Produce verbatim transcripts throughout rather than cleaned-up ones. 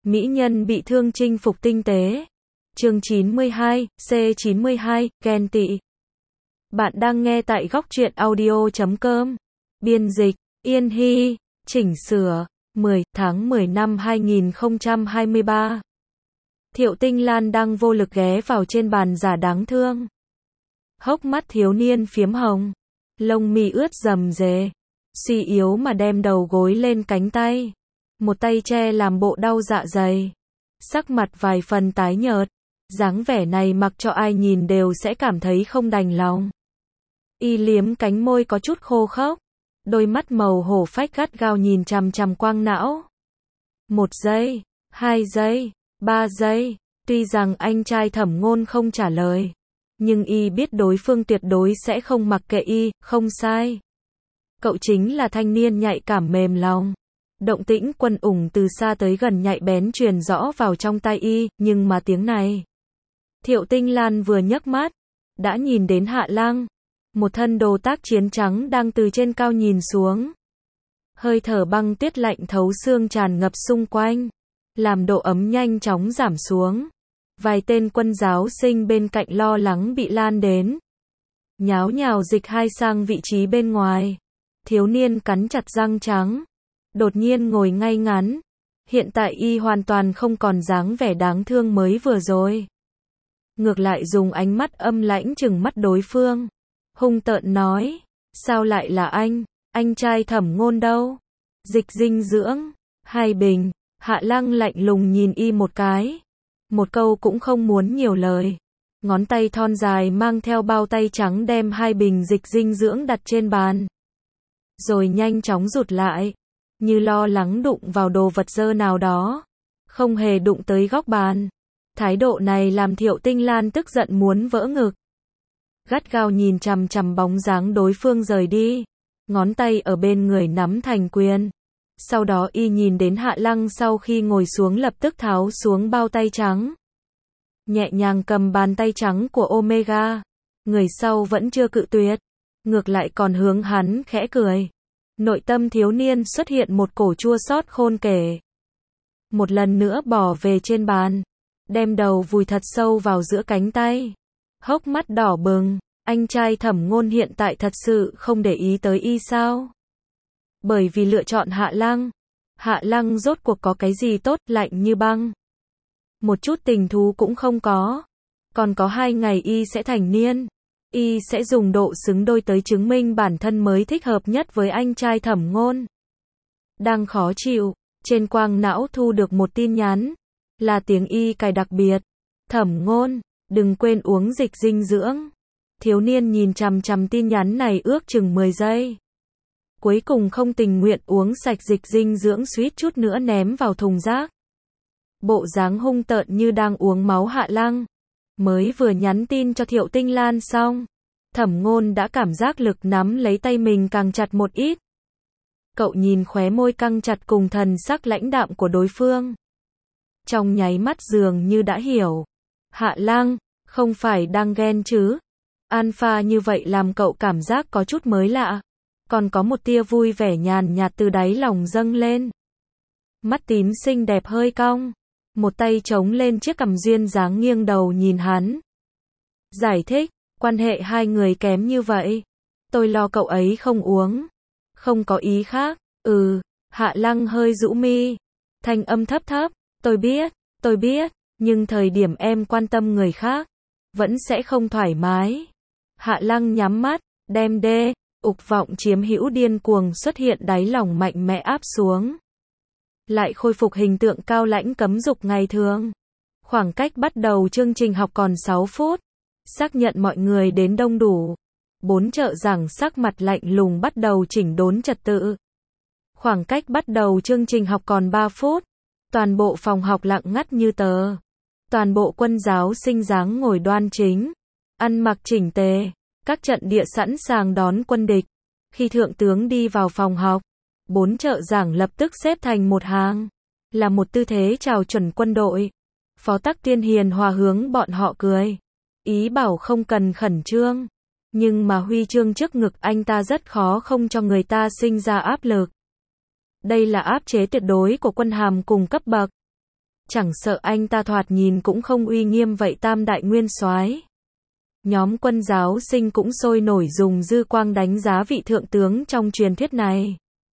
Mỹ nhân bị thương chinh phục tinh tế. Chương chín mươi hai, C chín mươi hai, ghen tị. Bạn đang nghe tại góc truyện audio chấm com. Biên dịch, Yên Hy. Chỉnh sửa, mười tháng mười năm hai nghìn không trăm hai mươi ba. Thiệu Tinh Lan đang vô lực ghé vào trên bàn giả đáng thương. Hốc mắt thiếu niên phiếm hồng. Lông mi ướt rầm rề. Suy yếu mà đem đầu gối lên cánh tay. Một tay che làm bộ đau dạ dày. Sắc mặt vài phần tái nhợt. Dáng vẻ này mặc cho ai nhìn đều sẽ cảm thấy không đành lòng. Y liếm cánh môi có chút khô khốc. Đôi mắt màu hổ phách gắt gao nhìn chằm chằm quang não. Một giây, hai giây, ba giây. Tuy rằng anh trai Thẩm Ngôn không trả lời. Nhưng y biết đối phương tuyệt đối sẽ không mặc kệ y, không sai. Cậu chính là thanh niên nhạy cảm mềm lòng. Động tĩnh Quân Ủng từ xa tới gần nhạy bén truyền rõ vào trong tai y, nhưng mà tiếng này. Thiệu Tinh Lan vừa nhấc mắt, đã nhìn đến Hạ Lăng. Một thân đồ tác chiến trắng đang từ trên cao nhìn xuống. Hơi thở băng tuyết lạnh thấu xương tràn ngập xung quanh, làm độ ấm nhanh chóng giảm xuống. Vài tên quân giáo sinh bên cạnh lo lắng bị lan đến. Nháo nhào dịch hai sang vị trí bên ngoài. Thiếu niên cắn chặt răng trắng. Đột nhiên ngồi ngay ngắn. Hiện tại y hoàn toàn không còn dáng vẻ đáng thương mới vừa rồi. Ngược lại dùng ánh mắt âm lãnh trừng mắt đối phương. Hung tợn nói. Sao lại là anh? Anh trai Thẩm Ngôn đâu? Dịch dinh dưỡng. Hai bình. Hạ Lăng lạnh lùng nhìn y một cái. Một câu cũng không muốn nhiều lời. Ngón tay thon dài mang theo bao tay trắng đem hai bình dịch dinh dưỡng đặt trên bàn. Rồi nhanh chóng rụt lại. Như lo lắng đụng vào đồ vật dơ nào đó. Không hề đụng tới góc bàn. Thái độ này làm Thiệu Tinh Lan tức giận muốn vỡ ngực. Gắt gao nhìn chằm chằm bóng dáng đối phương rời đi. Ngón tay ở bên người nắm thành quyền. Sau đó y nhìn đến Hạ Lăng sau khi ngồi xuống lập tức tháo xuống bao tay trắng. Nhẹ nhàng cầm bàn tay trắng của Omega. Người sau vẫn chưa cự tuyệt. Ngược lại còn hướng hắn khẽ cười. Nội tâm thiếu niên xuất hiện một cổ chua xót khôn kể. Một lần nữa bỏ về trên bàn. Đem đầu vùi thật sâu vào giữa cánh tay. Hốc mắt đỏ bừng. Anh trai Thẩm Ngôn hiện tại thật sự không để ý tới y sao? Bởi vì lựa chọn Hạ Lăng. Hạ Lăng rốt cuộc có cái gì tốt, lạnh như băng. Một chút tình thú cũng không có. Còn có hai ngày y sẽ thành niên. Y sẽ dùng độ xứng đôi tới chứng minh bản thân mới thích hợp nhất với anh trai Thẩm Ngôn. Đang khó chịu, trên quang não thu được một tin nhắn. Là tiếng y cài đặc biệt. Thẩm Ngôn, đừng quên uống dịch dinh dưỡng. Thiếu niên nhìn chằm chằm tin nhắn này ước chừng mười giây. Cuối cùng không tình nguyện uống sạch dịch dinh dưỡng suýt chút nữa ném vào thùng rác. Bộ dáng hung tợn như đang uống máu Hạ Lăng. Mới vừa nhắn tin cho Thiệu Tinh Lan xong. Thẩm Ngôn đã cảm giác lực nắm lấy tay mình càng chặt một ít. Cậu nhìn khóe môi căng chặt cùng thần sắc lãnh đạm của đối phương. Trong nháy mắt dường như đã hiểu. Hạ Lăng, không phải đang ghen chứ? Alpha như vậy làm cậu cảm giác có chút mới lạ. Còn có một tia vui vẻ nhàn nhạt từ đáy lòng dâng lên. Mắt tím xinh đẹp hơi cong. Một tay chống lên chiếc cằm duyên dáng nghiêng đầu nhìn hắn. Giải thích, quan hệ hai người kém như vậy. Tôi lo cậu ấy không uống. Không có ý khác. Ừ, Hạ Lăng hơi rũ mi. Thanh âm thấp thấp. Tôi biết, tôi biết. Nhưng thời điểm em quan tâm người khác. Vẫn sẽ không thoải mái. Hạ Lăng nhắm mắt. Đem đê. Ục vọng chiếm hữu điên cuồng xuất hiện đáy lòng mạnh mẽ áp xuống. Lại khôi phục hình tượng cao lãnh cấm dục ngày thường. Khoảng cách bắt đầu chương trình học còn sáu phút. Xác nhận mọi người đến đông đủ. Bốn trợ giảng sắc mặt lạnh lùng bắt đầu chỉnh đốn trật tự. Khoảng cách bắt đầu chương trình học còn ba phút. Toàn bộ phòng học lặng ngắt như tờ. Toàn bộ quân giáo sinh dáng ngồi đoan chính. Ăn mặc chỉnh tề. Các trận địa sẵn sàng đón quân địch. Khi thượng tướng đi vào phòng học, bốn trợ giảng lập tức xếp thành một hàng. Là một tư thế chào chuẩn quân đội. Phó Tắc Tiên hiền hòa hướng bọn họ cười. Ý bảo không cần khẩn trương. Nhưng mà huy chương trước ngực anh ta rất khó không cho người ta sinh ra áp lực. Đây là áp chế tuyệt đối của quân hàm cùng cấp bậc. Chẳng sợ anh ta thoạt nhìn cũng không uy nghiêm vậy tam đại nguyên soái. Nhóm quân giáo sinh cũng sôi nổi dùng dư quang đánh giá vị thượng tướng trong truyền thuyết này.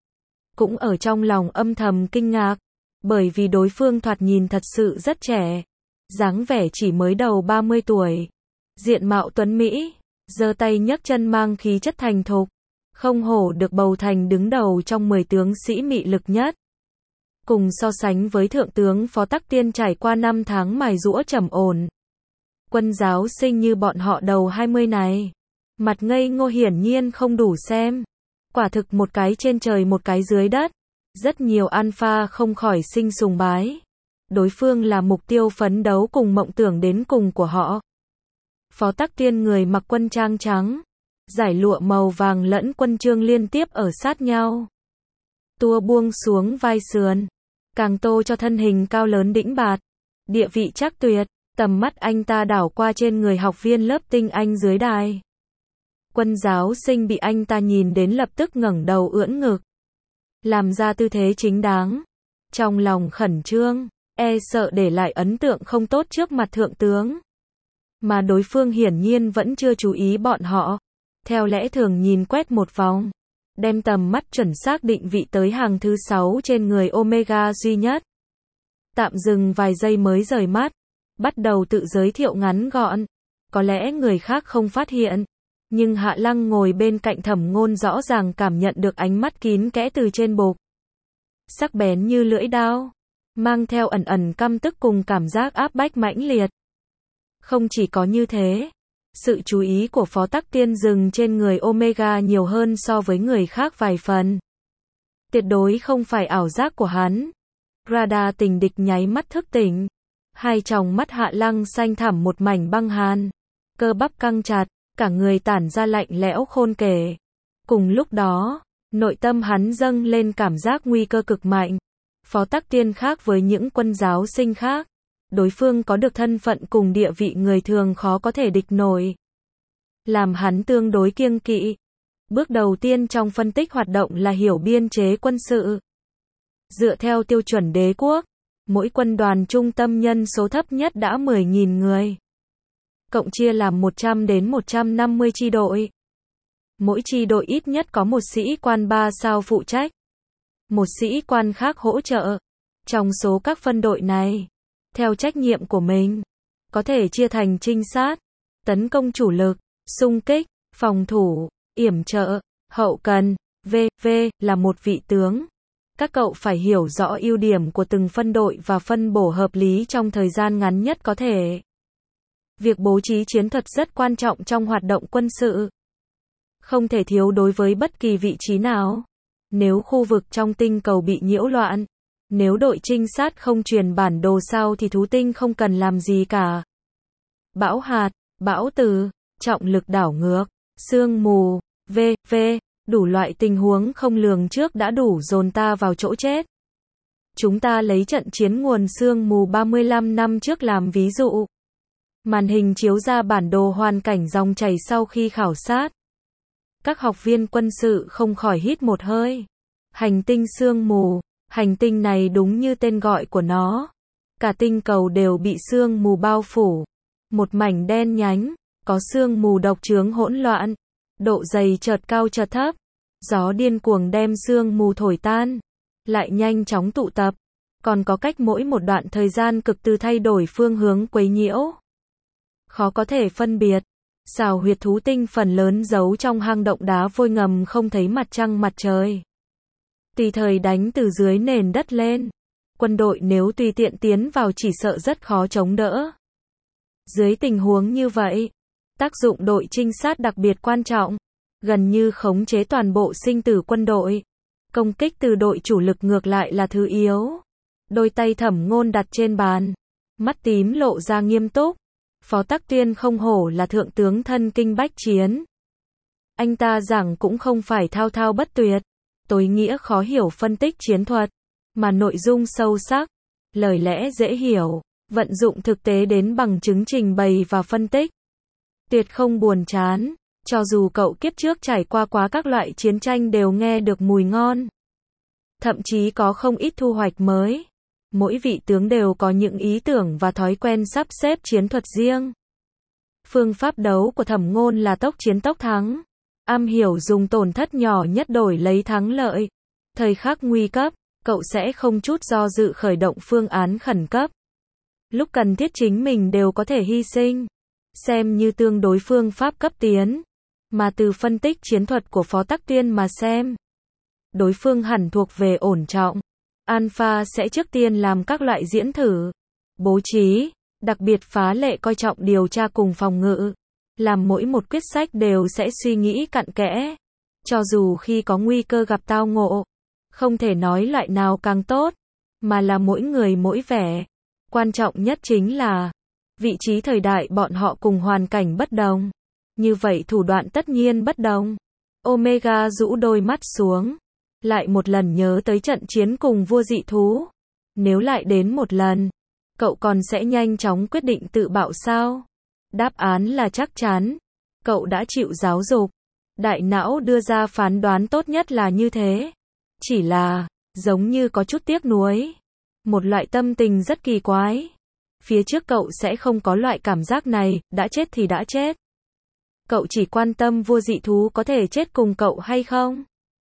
Cũng ở trong lòng âm thầm kinh ngạc, bởi vì đối phương thoạt nhìn thật sự rất trẻ, dáng vẻ chỉ mới đầu ba mươi tuổi, diện mạo tuấn mỹ, giơ tay nhấc chân mang khí chất thành thục, không hổ được bầu thành đứng đầu trong mười tướng sĩ mị lực nhất. Cùng so sánh với thượng tướng Phó Tắc Tiên trải qua năm tháng mài giũa trầm ổn, quân giáo sinh như bọn họ đầu hai mươi này, mặt ngây ngô hiển nhiên không đủ xem. Quả thực một cái trên trời một cái dưới đất. Rất nhiều alpha không khỏi sinh sùng bái. Đối phương là mục tiêu phấn đấu cùng mộng tưởng đến cùng của họ. Phó Tắc Tiên người mặc quân trang trắng, giải lụa màu vàng lẫn quân chương liên tiếp ở sát nhau. Tua buông xuống vai sườn, càng tô cho thân hình cao lớn đĩnh bạt, địa vị chắc tuyệt. Tầm mắt anh ta đảo qua trên người học viên lớp tinh anh dưới đài. Quân giáo sinh bị anh ta nhìn đến lập tức ngẩng đầu ưỡn ngực, làm ra tư thế chính đáng, trong lòng khẩn trương, e sợ để lại ấn tượng không tốt trước mặt thượng tướng. Mà đối phương hiển nhiên vẫn chưa chú ý bọn họ, theo lẽ thường nhìn quét một vòng, đem tầm mắt chuẩn xác định vị tới hàng thứ sáu trên người Omega duy nhất. Tạm dừng vài giây mới rời mắt, bắt đầu tự giới thiệu ngắn gọn. Có lẽ người khác không phát hiện, nhưng Hạ Lăng ngồi bên cạnh Thẩm Ngôn rõ ràng cảm nhận được ánh mắt kín kẽ từ trên bục. Sắc bén như lưỡi dao, mang theo ẩn ẩn căm tức cùng cảm giác áp bách mãnh liệt. Không chỉ có như thế, sự chú ý của Phó Tắc Tiên dừng trên người Omega nhiều hơn so với người khác vài phần. Tuyệt đối không phải ảo giác của hắn. Radar tình địch nháy mắt thức tỉnh. Hai tròng mắt Hạ Lăng xanh thẳm một mảnh băng hàn, cơ bắp căng chặt, cả người tản ra lạnh lẽo khôn kể. Cùng lúc đó, nội tâm hắn dâng lên cảm giác nguy cơ cực mạnh. Phó Tắc Tiên khác với những quân giáo sinh khác, đối phương có được thân phận cùng địa vị người thường khó có thể địch nổi, làm hắn tương đối kiêng kỵ. Bước đầu tiên trong phân tích hoạt động là hiểu biên chế quân sự. Dựa theo tiêu chuẩn đế quốc, mỗi quân đoàn trung tâm nhân số thấp nhất đã mười nghìn người. Cộng chia làm một trăm đến một trăm năm mươi chi đội. Mỗi chi đội ít nhất có một sĩ quan ba sao phụ trách, một sĩ quan khác hỗ trợ. Trong số các phân đội này, theo trách nhiệm của mình, có thể chia thành trinh sát, tấn công chủ lực, xung kích, phòng thủ, yểm trợ, hậu cần, vân vân là một vị tướng. Các cậu phải hiểu rõ ưu điểm của từng phân đội và phân bổ hợp lý trong thời gian ngắn nhất có thể. Việc bố trí chiến thuật rất quan trọng trong hoạt động quân sự. Không thể thiếu đối với bất kỳ vị trí nào. Nếu khu vực trong tinh cầu bị nhiễu loạn, nếu đội trinh sát không truyền bản đồ sao thì thú tinh không cần làm gì cả. Bão hạt, bão từ, trọng lực đảo ngược, sương mù, vân vân, đủ loại tình huống không lường trước đã đủ dồn ta vào chỗ chết. Chúng ta lấy trận chiến nguồn sương mù ba mươi lăm năm trước làm ví dụ. Màn hình chiếu ra bản đồ hoàn cảnh dòng chảy sau khi khảo sát. Các học viên quân sự không khỏi hít một hơi. Hành tinh sương mù, hành tinh này đúng như tên gọi của nó. Cả tinh cầu đều bị sương mù bao phủ. Một mảnh đen nhánh, có sương mù độc chướng hỗn loạn. Độ dày chợt cao chợt thấp. Gió điên cuồng đem sương mù thổi tan, lại nhanh chóng tụ tập. Còn có cách mỗi một đoạn thời gian cực từ thay đổi phương hướng quấy nhiễu. Khó có thể phân biệt. Xào huyệt thú tinh phần lớn giấu trong hang động đá vôi ngầm không thấy mặt trăng mặt trời. Tùy thời đánh từ dưới nền đất lên. Quân đội nếu tùy tiện tiến vào chỉ sợ rất khó chống đỡ. Dưới tình huống như vậy, tác dụng đội trinh sát đặc biệt quan trọng. Gần như khống chế toàn bộ sinh tử quân đội. Công kích từ đội chủ lực ngược lại là thứ yếu. Đôi tay Thẩm Ngôn đặt trên bàn, mắt tím lộ ra nghiêm túc. Phó Tắc Tiên không hổ là thượng tướng thân kinh bách chiến. Anh ta giảng cũng không phải thao thao bất tuyệt, tối nghĩa khó hiểu phân tích chiến thuật, mà nội dung sâu sắc, lời lẽ dễ hiểu, vận dụng thực tế đến bằng chứng trình bày và phân tích. Tuyệt không buồn chán. Cho dù cậu kiếp trước trải qua quá các loại chiến tranh đều nghe được mùi ngon. Thậm chí có không ít thu hoạch mới. Mỗi vị tướng đều có những ý tưởng và thói quen sắp xếp chiến thuật riêng. Phương pháp đấu của Thẩm Ngôn là tốc chiến tốc thắng, am hiểu dùng tổn thất nhỏ nhất đổi lấy thắng lợi. Thời khắc nguy cấp, cậu sẽ không chút do dự khởi động phương án khẩn cấp. Lúc cần thiết chính mình đều có thể hy sinh, xem như tương đối phương pháp cấp tiến. Mà từ phân tích chiến thuật của Phó Tắc Tuyên mà xem, đối phương hẳn thuộc về ổn trọng. Alpha sẽ trước tiên làm các loại diễn thử, bố trí, đặc biệt phá lệ coi trọng điều tra cùng phòng ngự. Làm mỗi một quyết sách đều sẽ suy nghĩ cặn kẽ. Cho dù khi có nguy cơ gặp tao ngộ, không thể nói loại nào càng tốt, mà là mỗi người mỗi vẻ. Quan trọng nhất chính là, vị trí thời đại bọn họ cùng hoàn cảnh bất đồng. Như vậy thủ đoạn tất nhiên bất đồng. Omega rũ đôi mắt xuống, lại một lần nhớ tới trận chiến cùng vua dị thú. Nếu lại đến một lần, cậu còn sẽ nhanh chóng quyết định tự bạo sao? Đáp án là chắc chắn. Cậu đã chịu giáo dục. Đại não đưa ra phán đoán tốt nhất là như thế. Chỉ là, giống như có chút tiếc nuối. Một loại tâm tình rất kỳ quái. Phía trước cậu sẽ không có loại cảm giác này, đã chết thì đã chết. Cậu chỉ quan tâm vua dị thú có thể chết cùng cậu hay không.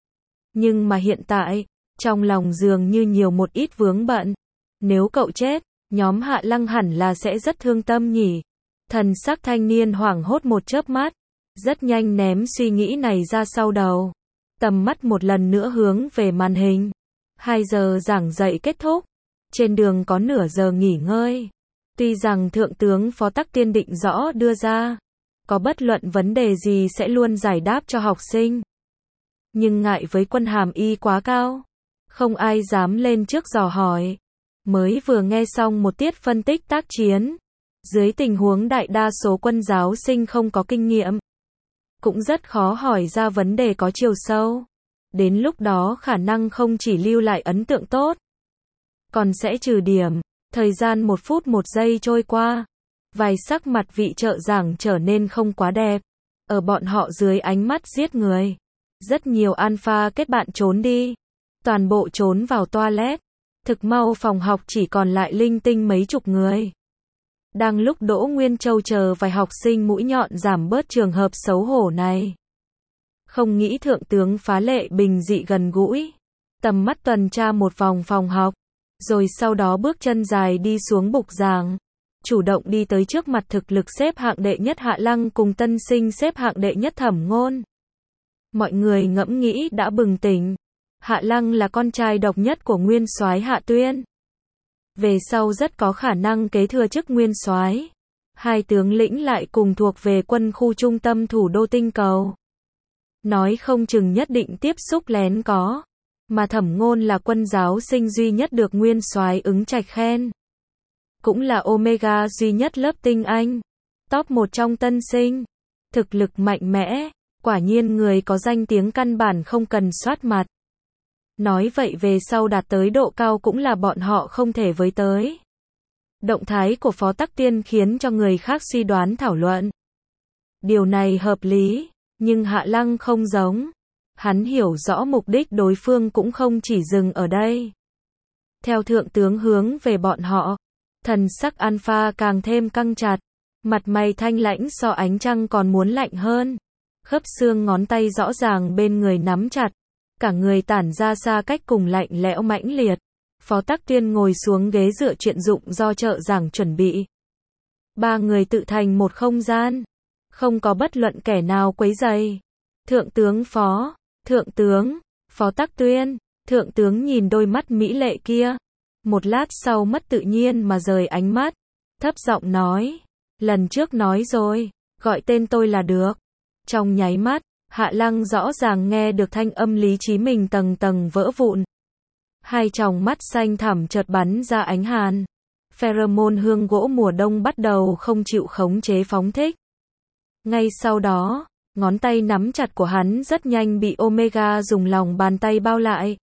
Nhưng mà hiện tại, trong lòng dường như nhiều một ít vướng bận. Nếu cậu chết, nhóm Hạ Lăng hẳn là sẽ rất thương tâm nhỉ. Thần sắc thanh niên hoảng hốt một chớp mắt, rất nhanh ném suy nghĩ này ra sau đầu. Tầm mắt một lần nữa hướng về màn hình. Hai giờ giảng dạy kết thúc. Trên đường có nửa giờ nghỉ ngơi. Tuy rằng Thượng tướng Phó Tắc Tiên định rõ đưa ra, có bất luận vấn đề gì sẽ luôn giải đáp cho học sinh. Nhưng ngại với quân hàm y quá cao, không ai dám lên trước dò hỏi. Mới vừa nghe xong một tiết phân tích tác chiến, dưới tình huống đại đa số quân giáo sinh không có kinh nghiệm, cũng rất khó hỏi ra vấn đề có chiều sâu. Đến lúc đó khả năng không chỉ lưu lại ấn tượng tốt, còn sẽ trừ điểm. Thời gian một phút một giây trôi qua, vài sắc mặt vị trợ giảng trở nên không quá đẹp. Ở bọn họ dưới ánh mắt giết người, rất nhiều alpha kết bạn trốn đi, toàn bộ trốn vào toilet. Thực mau phòng học chỉ còn lại linh tinh mấy chục người. Đang lúc Đỗ Nguyên Châu chờ vài học sinh mũi nhọn giảm bớt trường hợp xấu hổ này, không nghĩ thượng tướng phá lệ bình dị gần gũi, tầm mắt tuần tra một vòng phòng học, rồi sau đó bước chân dài đi xuống bục giảng, chủ động đi tới trước mặt thực lực xếp hạng đệ nhất Hạ Lăng cùng tân sinh xếp hạng đệ nhất Thẩm Ngôn. Mọi người ngẫm nghĩ đã bừng tỉnh. Hạ Lăng là con trai độc nhất của nguyên soái Hạ Tuyên, về sau rất có khả năng kế thừa chức nguyên soái. Hai tướng lĩnh lại cùng thuộc về quân khu trung tâm thủ đô tinh cầu, nói không chừng nhất định tiếp xúc lén có. Mà Thẩm Ngôn là quân giáo sinh duy nhất được nguyên soái ứng trạch khen, cũng là Omega duy nhất lớp tinh anh, top một trong tân sinh, thực lực mạnh mẽ, quả nhiên người có danh tiếng căn bản không cần soát mặt. Nói vậy về sau đạt tới độ cao cũng là bọn họ không thể với tới. Động thái của Phó Tắc Tiên khiến cho người khác suy đoán thảo luận. Điều này hợp lý, nhưng Hạ Lăng không giống. Hắn hiểu rõ mục đích đối phương cũng không chỉ dừng ở đây. Theo thượng tướng hướng về bọn họ, thần sắc Alpha càng thêm căng chặt, mặt mày thanh lãnh so ánh trăng còn muốn lạnh hơn. Khớp xương ngón tay rõ ràng bên người nắm chặt, cả người tản ra xa cách cùng lạnh lẽo mãnh liệt. Phó Tắc Tuyên ngồi xuống ghế dựa chuyện dụng do trợ giảng chuẩn bị. Ba người tự thành một không gian, không có bất luận kẻ nào quấy rầy. Thượng tướng Phó, Thượng tướng, Phó Tắc Tuyên, Thượng tướng nhìn đôi mắt mỹ lệ kia, một lát sau mất tự nhiên mà rời ánh mắt, thấp giọng nói, lần trước nói rồi, gọi tên tôi là được. Trong nháy mắt, Hạ Lăng rõ ràng nghe được thanh âm lý trí mình tầng tầng vỡ vụn. Hai tròng mắt xanh thẳm chợt bắn ra ánh hàn. Pheromone hương gỗ mùa đông bắt đầu không chịu khống chế phóng thích. Ngay sau đó, ngón tay nắm chặt của hắn rất nhanh bị Omega dùng lòng bàn tay bao lại.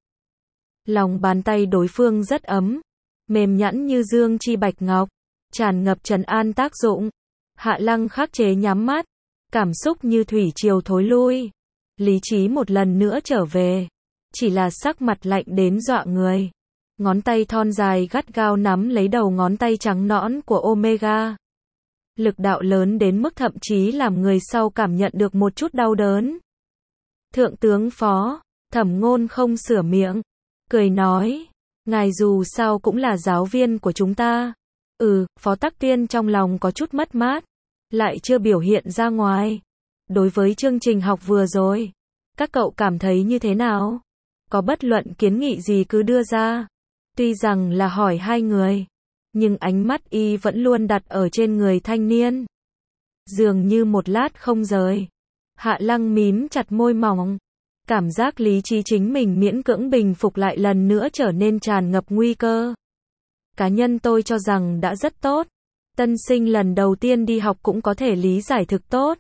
Lòng bàn tay đối phương rất ấm, mềm nhẵn như dương chi bạch ngọc, tràn ngập trấn an tác dụng. Hạ Lăng khắc chế nhắm mắt, cảm xúc như thủy triều thối lui. Lý trí một lần nữa trở về, chỉ là sắc mặt lạnh đến dọa người. ngón tay thon dài gắt gao nắm lấy đầu ngón tay trắng nõn của Omega. Lực đạo lớn đến mức thậm chí làm người sau cảm nhận được một chút đau đớn. Thượng tướng Phó, Thẩm Ngôn không sửa miệng, cười nói, ngài dù sao cũng là giáo viên của chúng ta. Ừ, Phó Tắc Tiên trong lòng có chút mất mát, lại chưa biểu hiện ra ngoài. Đối với chương trình học vừa rồi, các cậu cảm thấy như thế nào? Có bất luận kiến nghị gì cứ đưa ra. Tuy rằng là hỏi hai người, nhưng ánh mắt y vẫn luôn đặt ở trên người thanh niên. Dường như một lát không rời. Hạ Lăng mím chặt môi mỏng. Cảm giác lý trí chính mình miễn cưỡng bình phục lại lần nữa trở nên tràn ngập nguy cơ. Cá nhân tôi cho rằng đã rất tốt. Tân sinh lần đầu tiên đi học cũng có thể lý giải thực tốt.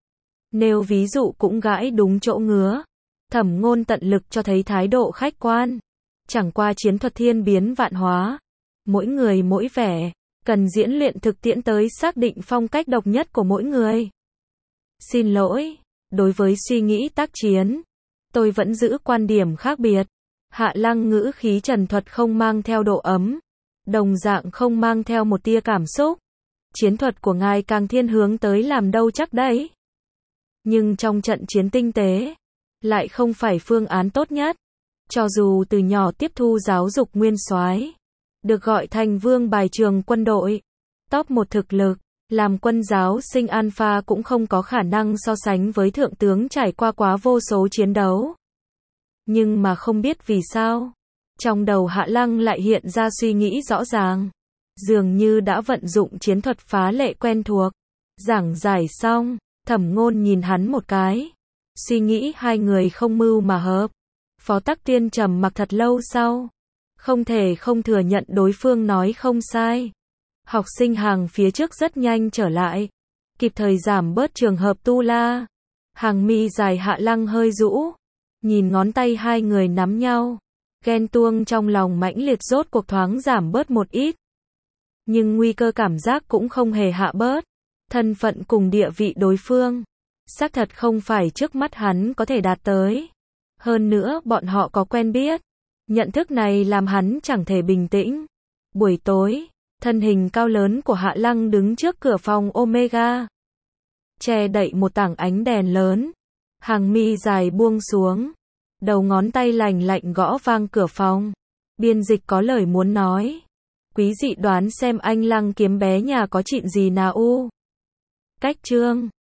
Nêu ví dụ cũng gãi đúng chỗ ngứa. Thẩm Ngôn tận lực cho thấy thái độ khách quan. Chẳng qua chiến thuật thiên biến vạn hóa. Mỗi người mỗi vẻ. Cần diễn luyện thực tiễn tới xác định phong cách độc nhất của mỗi người. Xin lỗi. Đối với suy nghĩ tác chiến, tôi vẫn giữ quan điểm khác biệt. Hạ Lăng ngữ khí trần thuật không mang theo độ ấm. Đồng dạng không mang theo một tia cảm xúc. Chiến thuật của ngài càng thiên hướng tới làm đâu chắc đấy. Nhưng trong trận chiến tinh tế, lại không phải phương án tốt nhất. Cho dù từ nhỏ tiếp thu giáo dục nguyên soái, được gọi thành vương bài trường quân đội, top một thực lực, làm quân giáo sinh alpha cũng không có khả năng so sánh với thượng tướng trải qua quá vô số chiến đấu. Nhưng mà không biết vì sao, trong đầu Hạ Lăng lại hiện ra suy nghĩ rõ ràng. Dường như đã vận dụng chiến thuật phá lệ quen thuộc. Giảng giải xong, Thẩm Ngôn nhìn hắn một cái. Suy nghĩ hai người không mưu mà hợp. Phó Tắc Tiên trầm mặc thật lâu sau. Không thể không thừa nhận đối phương nói không sai. Học sinh hàng phía trước rất nhanh trở lại. Kịp thời giảm bớt trường hợp tu la. Hàng mi dài Hạ Lăng hơi rũ. Nhìn ngón tay hai người nắm nhau. Ghen tuông trong lòng mãnh liệt rốt cuộc thoáng giảm bớt một ít. Nhưng nguy cơ cảm giác cũng không hề hạ bớt. Thân phận cùng địa vị đối phương, xác thật không phải trước mắt hắn có thể đạt tới. Hơn nữa bọn họ có quen biết. Nhận thức này làm hắn chẳng thể bình tĩnh. Buổi tối, thân hình cao lớn của Hạ Lăng đứng trước cửa phòng Omega. Che đậy một tảng ánh đèn lớn. Hàng mi dài buông xuống. Đầu ngón tay lành lạnh gõ vang cửa phòng. Biên dịch có lời muốn nói. Quý dị đoán xem anh Lăng kiếm bé nhà có chuyện gì nào u. Cách chương